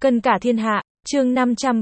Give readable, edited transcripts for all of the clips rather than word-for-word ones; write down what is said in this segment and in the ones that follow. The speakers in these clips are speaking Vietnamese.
Cân cả thiên hạ, chương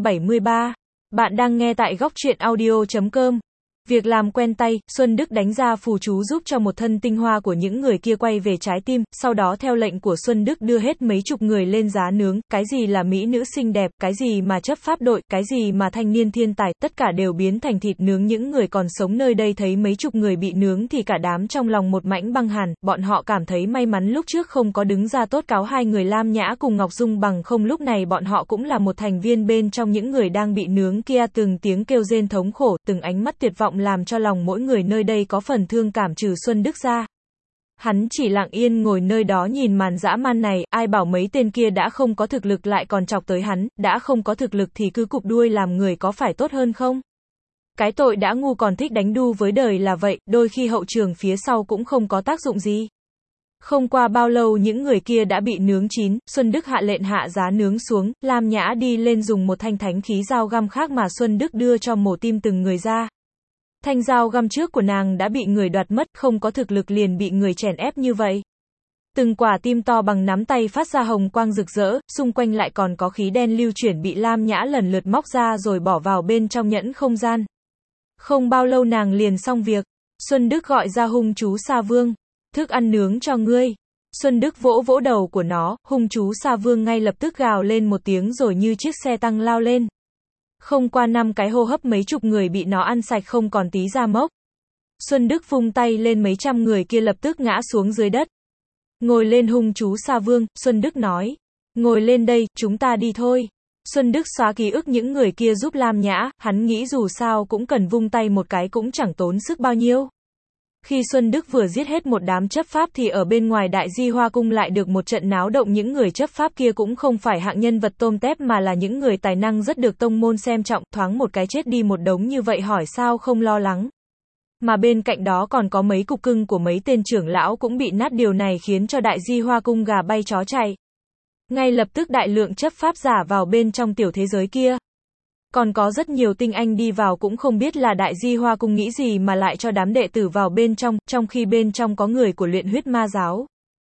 573. Bạn đang nghe tại góc truyện audio.com. Việc làm quen tay, Xuân Đức đánh ra phù chú giúp cho một thân tinh hoa của những người kia quay về trái tim, sau đó theo lệnh của Xuân Đức đưa hết mấy chục người lên giá nướng, cái gì là mỹ nữ xinh đẹp, cái gì mà chấp pháp đội, cái gì mà thanh niên thiên tài, tất cả đều biến thành thịt nướng. Những người còn sống nơi đây thấy mấy chục người bị nướng thì cả đám trong lòng một mảnh băng hàn, bọn họ cảm thấy may mắn lúc trước không có đứng ra tốt cáo hai người Lam Nhã cùng Ngọc Dung, bằng không lúc này bọn họ cũng là một thành viên bên trong những người đang bị nướng kia. Từng tiếng kêu rên thống khổ, từng ánh mắt tuyệt vọng làm cho lòng mỗi người nơi đây có phần thương cảm trừ Xuân Đức ra. Hắn chỉ lặng yên ngồi nơi đó nhìn màn dã man này, ai bảo mấy tên kia đã không có thực lực lại còn chọc tới hắn, đã không có thực lực thì cứ cụp đuôi làm người có phải tốt hơn không? Cái tội đã ngu còn thích đánh đu với đời là vậy, đôi khi hậu trường phía sau cũng không có tác dụng gì. Không qua bao lâu những người kia đã bị nướng chín, Xuân Đức hạ lệnh hạ giá nướng xuống, Lam Nhã đi lên dùng một thanh thánh khí dao găm khác mà Xuân Đức đưa cho mổ tim từng người ra. Thanh dao găm trước của nàng đã bị người đoạt mất, không có thực lực liền bị người chèn ép như vậy. Từng quả tim to bằng nắm tay phát ra hồng quang rực rỡ, xung quanh lại còn có khí đen lưu chuyển bị Lam Nhã lần lượt móc ra rồi bỏ vào bên trong nhẫn không gian. Không bao lâu nàng liền xong việc. Xuân Đức gọi ra hung chú Sa Vương. Thức ăn nướng cho ngươi. Xuân Đức vỗ vỗ đầu của nó, hung chú Sa Vương ngay lập tức gào lên một tiếng rồi như chiếc xe tăng lao lên. Không qua 5 cái hô hấp mấy chục người bị nó ăn sạch không còn tí da mốc. Xuân Đức vung tay lên mấy trăm người kia lập tức ngã xuống dưới đất. Ngồi lên hung chú Sa Vương, Xuân Đức nói. Ngồi lên đây, chúng ta đi thôi. Xuân Đức xóa ký ức những người kia giúp Lam Nhã, hắn nghĩ dù sao cũng cần vung tay một cái cũng chẳng tốn sức bao nhiêu. Khi Xuân Đức vừa giết hết một đám chấp pháp thì ở bên ngoài Đại Di Hoa Cung lại được một trận náo động. Những người chấp pháp kia cũng không phải hạng nhân vật tôm tép mà là những người tài năng rất được tông môn xem trọng, thoáng một cái chết đi một đống như vậy hỏi sao không lo lắng. Mà bên cạnh đó còn có mấy cục cưng của mấy tên trưởng lão cũng bị nát, điều này khiến cho Đại Di Hoa Cung gà bay chó chạy. Ngay lập tức đại lượng chấp pháp giả vào bên trong tiểu thế giới kia. Còn có rất nhiều tinh anh đi vào cũng không biết là Đại Di Hoa Cung nghĩ gì mà lại cho đám đệ tử vào bên trong khi bên trong có người của luyện huyết ma giáo.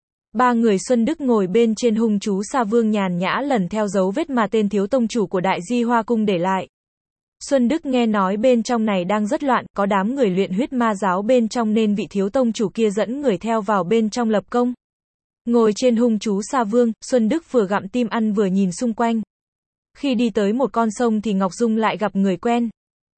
3 người Xuân Đức ngồi bên trên hung chú Sa Vương nhàn nhã lần theo dấu vết mà tên thiếu tông chủ của Đại Di Hoa Cung để lại. Xuân Đức nghe nói bên trong này đang rất loạn, có đám người luyện huyết ma giáo bên trong nên vị thiếu tông chủ kia dẫn người theo vào bên trong lập công. Ngồi trên hung chú Sa Vương, Xuân Đức vừa gặm tim ăn vừa nhìn xung quanh. Khi đi tới một con sông thì Ngọc Dung lại gặp người quen.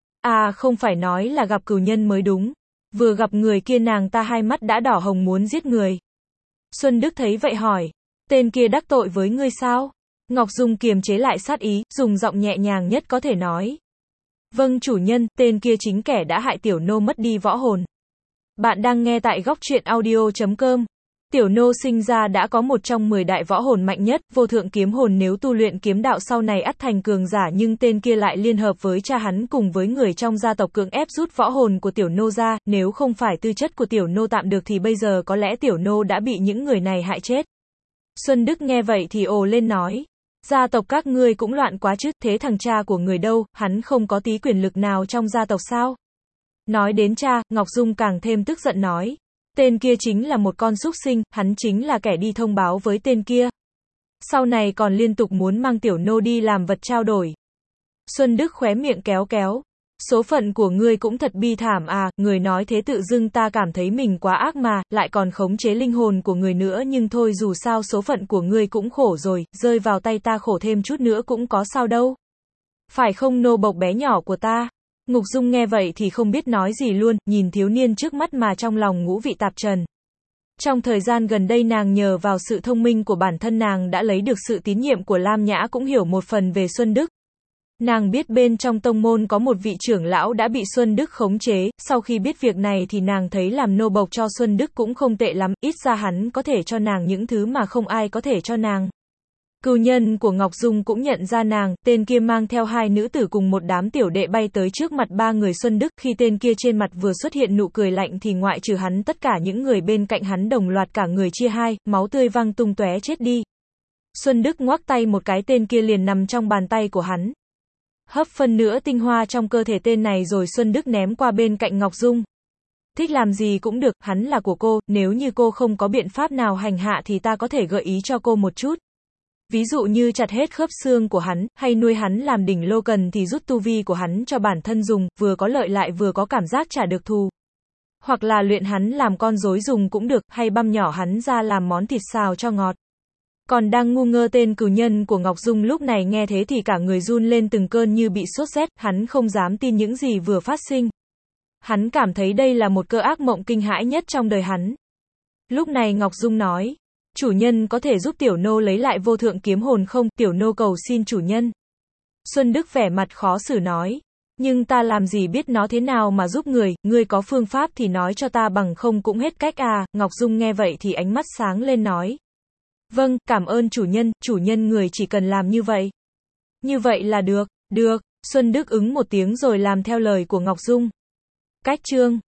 À không phải nói là gặp cừu nhân mới đúng. Vừa gặp người kia nàng ta hai mắt đã đỏ hồng muốn giết người. Xuân Đức thấy vậy hỏi. Tên kia đắc tội với ngươi sao? Ngọc Dung kiềm chế lại sát ý, dùng giọng nhẹ nhàng nhất có thể nói. Vâng chủ nhân, tên kia chính kẻ đã hại tiểu nô mất đi võ hồn. Bạn đang nghe tại góc truyện audio.com. Tiểu nô sinh ra đã có một trong 10 đại võ hồn mạnh nhất, vô thượng kiếm hồn, nếu tu luyện kiếm đạo sau này ắt thành cường giả, nhưng tên kia lại liên hợp với cha hắn cùng với người trong gia tộc cưỡng ép rút võ hồn của tiểu nô ra, nếu không phải tư chất của tiểu nô tạm được thì bây giờ có lẽ tiểu nô đã bị những người này hại chết. Xuân Đức nghe vậy thì ồ lên nói. Gia tộc các ngươi cũng loạn quá chứ, thế thằng cha của người đâu, hắn không có tí quyền lực nào trong gia tộc sao? Nói đến cha, Ngọc Dung càng thêm tức giận nói. Tên kia chính là một con súc sinh, hắn chính là kẻ đi thông báo với tên kia. Sau này còn liên tục muốn mang tiểu nô đi làm vật trao đổi. Xuân Đức khóe miệng kéo kéo. Số phận của ngươi cũng thật bi thảm à, người nói thế tự dưng ta cảm thấy mình quá ác mà, lại còn khống chế linh hồn của người nữa, nhưng thôi dù sao số phận của ngươi cũng khổ rồi, rơi vào tay ta khổ thêm chút nữa cũng có sao đâu. Phải không nô bộc bé nhỏ của ta? Ngục Dung nghe vậy thì không biết nói gì luôn, nhìn thiếu niên trước mắt mà trong lòng ngũ vị tạp trần. Trong thời gian gần đây nàng nhờ vào sự thông minh của bản thân nàng đã lấy được sự tín nhiệm của Lam Nhã, cũng hiểu một phần về Xuân Đức. Nàng biết bên trong tông môn có một vị trưởng lão đã bị Xuân Đức khống chế, sau khi biết việc này thì nàng thấy làm nô bộc cho Xuân Đức cũng không tệ lắm, ít ra hắn có thể cho nàng những thứ mà không ai có thể cho nàng. Cừu nhân của Ngọc Dung cũng nhận ra nàng, tên kia mang theo 2 nữ tử cùng một đám tiểu đệ bay tới trước mặt 3 người Xuân Đức, khi tên kia trên mặt vừa xuất hiện nụ cười lạnh thì ngoại trừ hắn tất cả những người bên cạnh hắn đồng loạt cả người chia hai, máu tươi văng tung tóe chết đi. Xuân Đức ngoắc tay một cái, tên kia liền nằm trong bàn tay của hắn. Hấp phân nữa tinh hoa trong cơ thể tên này rồi Xuân Đức ném qua bên cạnh Ngọc Dung. Thích làm gì cũng được, hắn là của cô, nếu như cô không có biện pháp nào hành hạ thì ta có thể gợi ý cho cô một chút. Ví dụ như chặt hết khớp xương của hắn, hay nuôi hắn làm đỉnh lô cần thì rút tu vi của hắn cho bản thân dùng, vừa có lợi lại vừa có cảm giác trả được thù. Hoặc là luyện hắn làm con rối dùng cũng được, hay băm nhỏ hắn ra làm món thịt xào cho ngọt. Còn đang ngu ngơ tên cừu nhân của Ngọc Dung lúc này nghe thế thì cả người run lên từng cơn như bị sốt rét, hắn không dám tin những gì vừa phát sinh. Hắn cảm thấy đây là một cơn ác mộng kinh hãi nhất trong đời hắn. Lúc này Ngọc Dung nói, chủ nhân có thể giúp tiểu nô lấy lại vô thượng kiếm hồn không, tiểu nô cầu xin chủ nhân. Xuân Đức vẻ mặt khó xử nói, nhưng ta làm gì biết nó thế nào mà giúp người, ngươi có phương pháp thì nói cho ta bằng không cũng hết cách à. Ngọc Dung nghe vậy thì ánh mắt sáng lên nói, vâng, cảm ơn chủ nhân người chỉ cần làm như vậy. Như vậy là được, Xuân Đức ứng một tiếng rồi làm theo lời của Ngọc Dung. Cách chương